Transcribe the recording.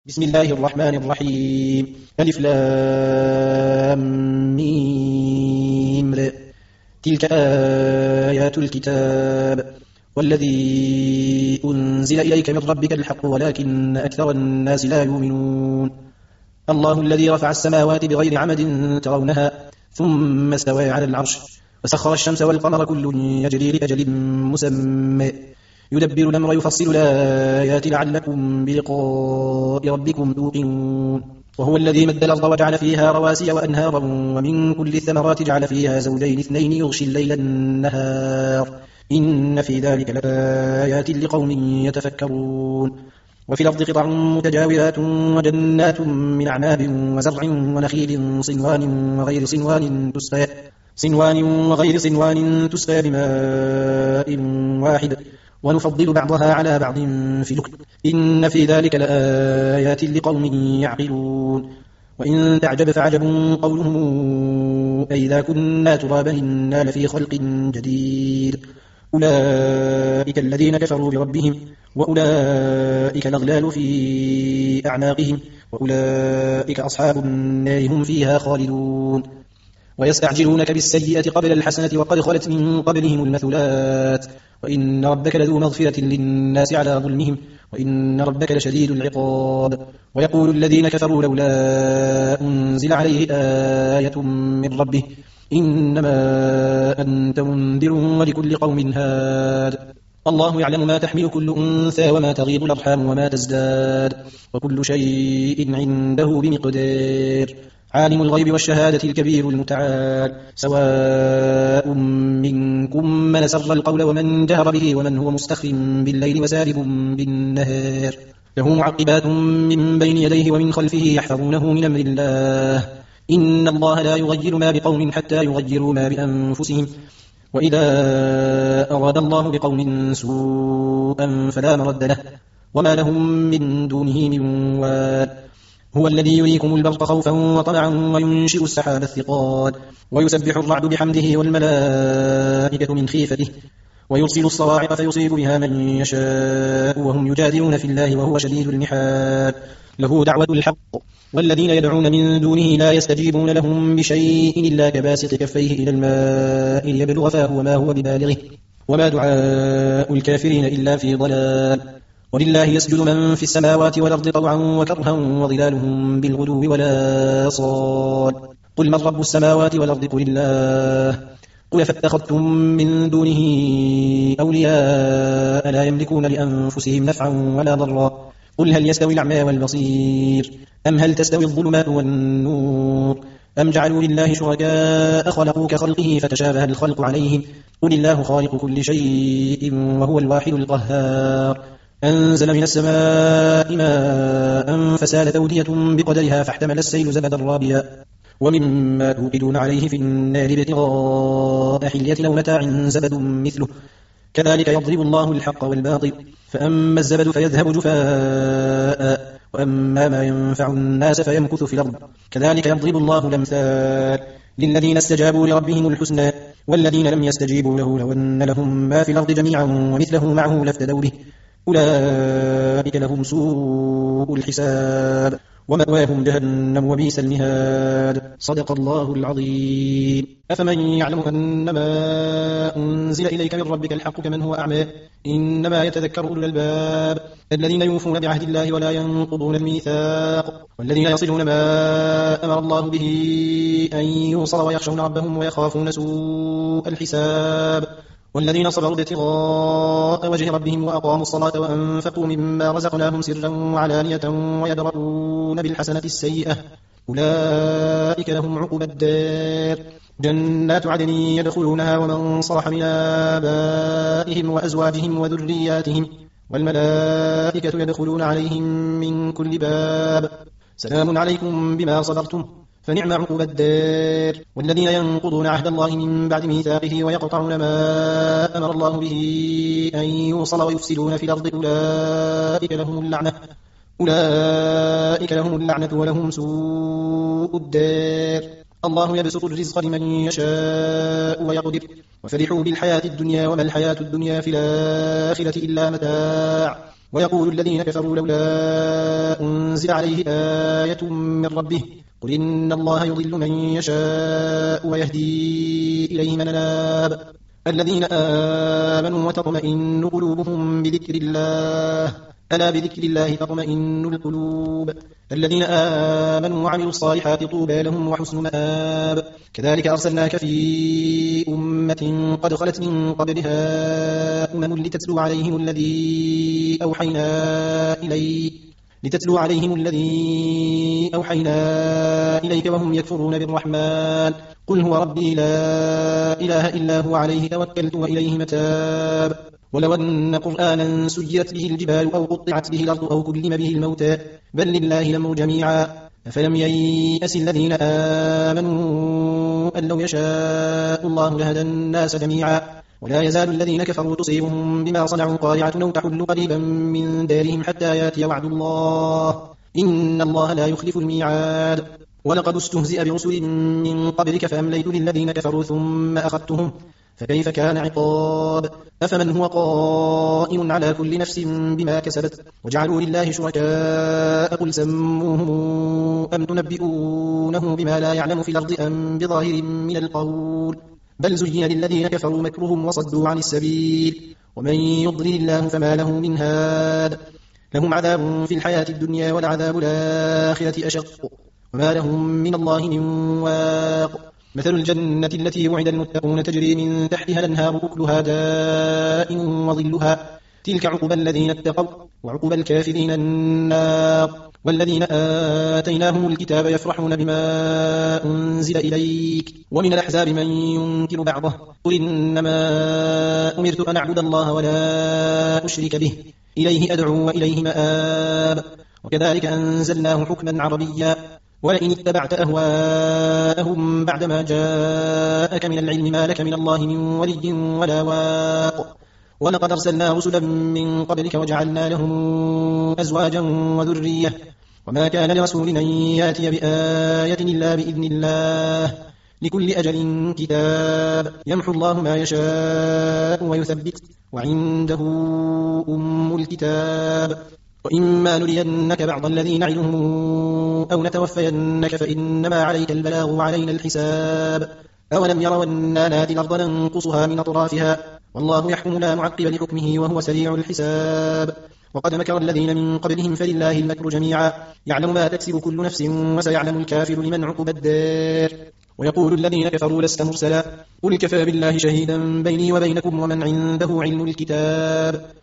بسم الله الرحمن الرحيم ألف لام ميم تلك آيات الكتاب والذي أنزل إليك من ربك الحق ولكن أكثر الناس لا يؤمنون الله الذي رفع السماوات بغير عمد ترونها ثم استوى على العرش وسخر الشمس والقمر كل يجري لأجل مسمى يدبر الأمر يفصل الآيات لعلكم بلقاء ربكم توقنون وهو الذي مد الأرض وجعل فيها رواسي وأنهارا ومن كل الثمرات جعل فيها زوجين اثنين يغشي الليل النهار إن في ذلك لآيات لقوم يتفكرون وفي الأرض قطع متجاورات وجنات من أعناب وزرع ونخيل صنوان وغير صنوان تسقى بماء واحد ونفضل بعضها على بعض في الأكل إن في ذلك لآيات لقوم يعقلون وإن تعجب فعجب قولهم أئذا كنا ترابا إنا لفي خلق جديد أولئك الذين كفروا بربهم وأولئك الأغلال في أعناقهم وأولئك أصحاب النار هم فيها خالدون ويستعجلونك بالسيئة قبل الحسنة وقد خلت من قبلهم المثلات وإن ربك لذو مغفرة للناس على ظلمهم وإن ربك لشديد العقاب ويقول الذين كفروا لولا أنزل عليه آية من ربه إنما أنت منذر ولكل قوم هاد الله يعلم ما تحمل كل أنثى وما تغيض الأرحام وما تزداد وكل شيء عنده بمقدار عالم الغيب والشهادة الكبير المتعال سواء منكم من سر القول ومن جهر به ومن هو مستخف بالليل وسارب بالنهار له معقبات من بين يديه ومن خلفه يحفظونه من أمر الله إن الله لا يغير ما بقوم حتى يغيروا ما بأنفسهم وإذا أراد الله بقوم سوءا فلا مرد له وما لهم من دونه من وال هو الذي يريكم البرق خوفا وطمعا وينشئ السحاب الثقال ويسبح الرعد بحمده والملائكة من خيفته ويرسل الصواعق فيصيب بها من يشاء وهم يجادلون في الله وهو شديد المحال له دعوة الحق والذين يدعون من دونه لا يستجيبون لهم بشيء إلا كباسط كفيه إلى الماء ليبلغ فاه وما هو ببالغه وما دعاء الكافرين إلا في ضلال ولله يسجد من في السماوات والأرض طوعا وكرها وظلالهم بالغدو ولا صال قل من رب السماوات والأرض قل الله قل فاتخذتم من دونه أولياء لا يملكون لأنفسهم نفعا ولا ضرا قل هل يستوي الأعمى والبصير أم هل تستوي الظلمات والنور أم جعلوا لله شركاء خلقوا كخلقه فتشابه الخلق عليهم قل الله خالق كل شيء وهو الواحد القهار أنزل من السماء ماء فسالت أودية بقدرها فاحتمل السيل زبدا رابيا ومما توقدون عليه في النار ابتغاء حلية أو متاع زبد مثله كذلك يضرب الله الحق والباطل فأما الزبد فيذهب جفاء وأما ما ينفع الناس فيمكث في الأرض كذلك يضرب الله الأمثال للذين استجابوا لربهم الحسنى والذين لم يستجيبوا له لو أن لهم ما في الأرض جميعا ومثله معه لافتدوا به أولئك لهم سوء الحساب ومأواهم جهنم وبئس المهاد صدق الله العظيم أفمن يعلم أنما أنزل إليك من ربك الحق كمن هو أعمى إنما يتذكر أولو الألباب الذين يوفون بعهد الله ولا ينقضون الميثاق والذين يصلون ما أمر الله به أن يوصل ويخشون ربهم ويخافون سوء الحساب والذين صبروا ابتغاء وجه ربهم وأقاموا الصلاة وأنفقوا مما رزقناهم سرا وعلانية ويدرؤون بالحسنة السيئة أولئك لهم عقبى الدار جنات عدن يدخلونها ومن صلح من آبائهم وأزواجهم وذرياتهم والملائكة يدخلون عليهم من كل باب سلام عليكم بما صبرتم فنعم عقبى الدار والذين ينقضون عهد الله من بعد ميثاقه ويقطعون ما أمر الله به أن يوصل ويفسدون في الأرض أولئك لهم اللعنة ولهم سوء الدار الله يبسط الرزق لمن يشاء ويقدر وفرحوا بالحياة الدنيا وما الحياة الدنيا في الآخرة إلا متاع ويقول الذين كفروا لولا أنزل عليه آية من ربه قل إن الله يضل من يشاء ويهدي إليه من أناب الذين آمنوا وتطمئن قلوبهم بذكر الله ألا بذكر الله تطمئن القلوب الذين آمنوا وعملوا الصالحات طوبى لهم وحسن مآب كذلك أرسلناك في أمة قد خلت من قبلها لتتلو عليهم الذي أوحينا إليك وهم يكفرون بالرحمن قل هو ربي لا إله إلا هو عليه توكلت وإليه متاب ولو أن قرآنا سجرت به الجبال أو قطعت به الأرض أو كلم به الموتى بل لله الأمر جميعا أفلم ييأس الذين آمنوا أن لو يشاء الله لهدى الناس جميعا ولا يزال الذين كفروا تصيبهم بما صنعوا قارعة أو تحل قريبا من دارهم حتى يأتي وعد الله إن الله لا يخلف الميعاد ولقد استهزئ برسل من قبلك فأمليت للذين كفروا ثم أخذتهم فكيف كان عقاب أفمن هو قائم على كل نفس بما كسبت وجعلوا لله شركاء قل سموهم أم تنبئونه بما لا يعلم في الأرض أم بظاهر من القول بل زين للذين كفروا مكرهم وصدوا عن السبيل ومن يضلل الله فما له من هاد لهم عذاب في الحياة الدنيا والعذاب الآخرة أشق وما لهم من الله من واق مثل الجنة التي وعد المتقون تجري من تحتها الأنهار أكلها دائم وظلها تلك عقبى الذين اتقوا وعقبى الكافرين النار والذين آتيناهم الكتاب يفرحون بما أنزل إليك ومن الأحزاب من ينكر بعضه قل إنما أمرت أن أعبد الله ولا أشرك به إليه أدعو وإليه مآب وكذلك أنزلناه حكما عربيا ولئن اتبعت أهواءهم بعدما جاءك من العلم ما لك من الله من ولي ولا واق ولقد أرسلنا رسلا من قبلك وجعلنا لهم أزواجا وذرية وما كان لرسول أن يأتي بآية إلا بإذن الله لكل أجل كتاب يمحو الله ما يشاء ويثبت وعنده أم الكتاب وإما نرينك بعض الذي نعدهم أو نتوفينك فإنما عليك البلاغ وعلينا الحساب أولم يروا أنا ناتي الأرض ننقصها من أطرافها والله يحكم لا معقب لحكمه وهو سريع الحساب وقد مكر الذين من قبلهم فلله المكر جميعا يعلم ما تكسب كل نفس وسيعلم الكافر لمن عقب الدار ويقول الذين كفروا لست مرسلا قل كفى بالله شهيدا بيني وبينكم ومن عنده علم الكتاب